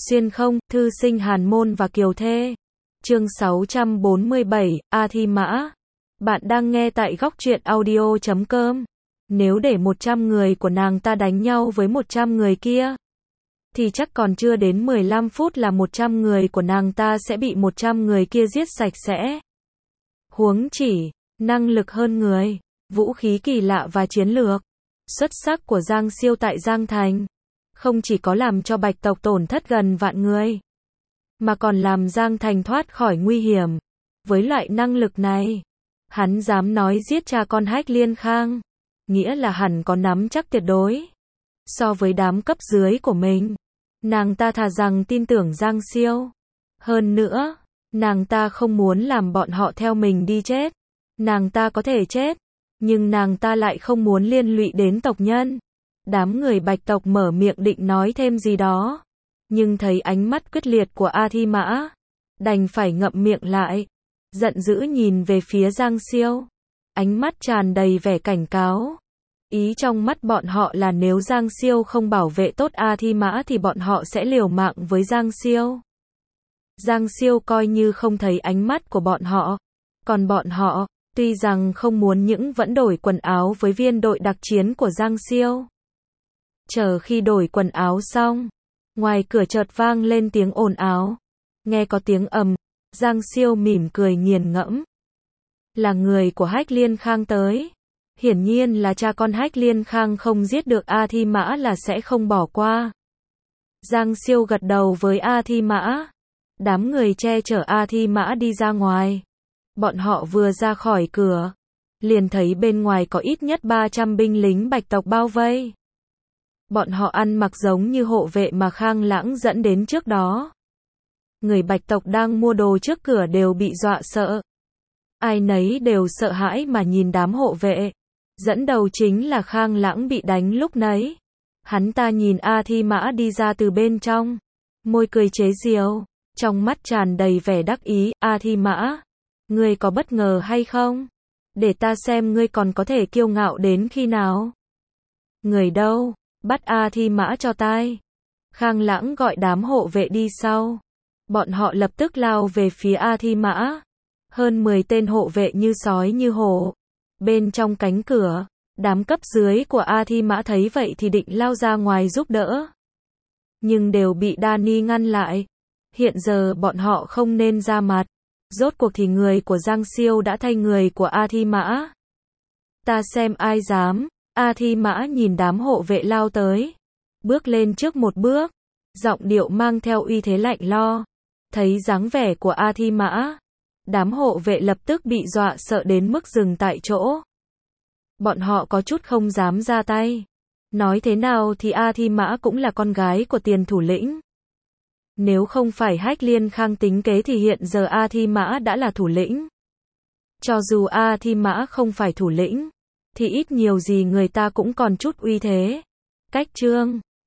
Xuyên không, thư sinh Hàn Môn và Kiều Thê. Chương 647, A Thi Mã. Bạn đang nghe tại góc truyện audio.com. Nếu để 100 người của nàng ta đánh nhau với 100 người kia, thì chắc còn chưa đến 15 phút là 100 người của nàng ta sẽ bị 100 người kia giết sạch sẽ. Huống chỉ, năng lực hơn người, vũ khí kỳ lạ và chiến lược xuất sắc của Giang Siêu tại Giang Thành, không chỉ có làm cho Bạch tộc tổn thất gần vạn người, mà còn làm Giang Thành thoát khỏi nguy hiểm. Với loại năng lực này, hắn dám nói giết cha con Hách Liên Khang, nghĩa là hẳn có nắm chắc tuyệt đối. So với đám cấp dưới của mình, nàng ta thà rằng tin tưởng Giang Siêu. Hơn nữa, nàng ta không muốn làm bọn họ theo mình đi chết. Nàng ta có thể chết, nhưng nàng ta lại không muốn liên lụy đến tộc nhân. Đám người Bạch tộc mở miệng định nói thêm gì đó, nhưng thấy ánh mắt quyết liệt của A Thi Mã, đành phải ngậm miệng lại, giận dữ nhìn về phía Giang Siêu. Ánh mắt tràn đầy vẻ cảnh cáo. Ý trong mắt bọn họ là nếu Giang Siêu không bảo vệ tốt A Thi Mã thì bọn họ sẽ liều mạng với Giang Siêu. Giang Siêu coi như không thấy ánh mắt của bọn họ. Còn bọn họ, tuy rằng không muốn những vẫn đổi quần áo với viên đội đặc chiến của Giang Siêu. Chờ khi đổi quần áo xong, ngoài cửa chợt vang lên tiếng ồn ào. Nghe có tiếng ầm, Giang Siêu mỉm cười nghiền ngẫm. Là người của Hách Liên Khang tới. Hiển nhiên là cha con Hách Liên Khang không giết được A Thi Mã là sẽ không bỏ qua. Giang Siêu gật đầu với A Thi Mã. Đám người che chở A Thi Mã đi ra ngoài. Bọn họ vừa ra khỏi cửa, liền thấy bên ngoài có ít nhất 300 binh lính Bạch tộc bao vây. Bọn họ ăn mặc giống như hộ vệ mà Khang Lãng dẫn đến trước đó. Người Bạch tộc đang mua đồ trước cửa đều bị dọa sợ. Ai nấy đều sợ hãi mà nhìn đám hộ vệ. Dẫn đầu chính là Khang Lãng bị đánh lúc nấy. Hắn ta nhìn A Thi Mã đi ra từ bên trong, môi cười chế giễu, trong mắt tràn đầy vẻ đắc ý. A Thi Mã, ngươi có bất ngờ hay không? Để ta xem ngươi còn có thể kiêu ngạo đến khi nào. Người đâu? Bắt A Thi Mã cho tai. Khang Lãng gọi đám hộ vệ đi sau. Bọn họ lập tức lao về phía A Thi Mã. Hơn 10 tên hộ vệ như sói như hổ. Bên trong cánh cửa, đám cấp dưới của A Thi Mã thấy vậy thì định lao ra ngoài giúp đỡ. Nhưng đều bị Dani ngăn lại. Hiện giờ bọn họ không nên ra mặt. Rốt cuộc thì người của Giang Siêu đã thay người của A Thi Mã. Ta xem ai dám. A Thi Mã nhìn đám hộ vệ lao tới. Bước lên trước một bước. Giọng điệu mang theo uy thế lạnh lo. Thấy dáng vẻ của A Thi Mã, đám hộ vệ lập tức bị dọa sợ đến mức dừng tại chỗ. Bọn họ có chút không dám ra tay. Nói thế nào thì A Thi Mã cũng là con gái của Tiền thủ lĩnh. Nếu không phải Hách Liên Khang tính kế thì hiện giờ A Thi Mã đã là thủ lĩnh. Cho dù A Thi Mã không phải thủ lĩnh, thì ít nhiều gì người ta cũng còn chút uy thế. Cách chương